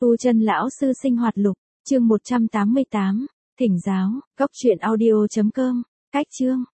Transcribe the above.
Tu Chân Lão Sư Sinh Hoạt Lục, chương 188, Thỉnh Giáo, Cốc truyện audio.com, Cách chương.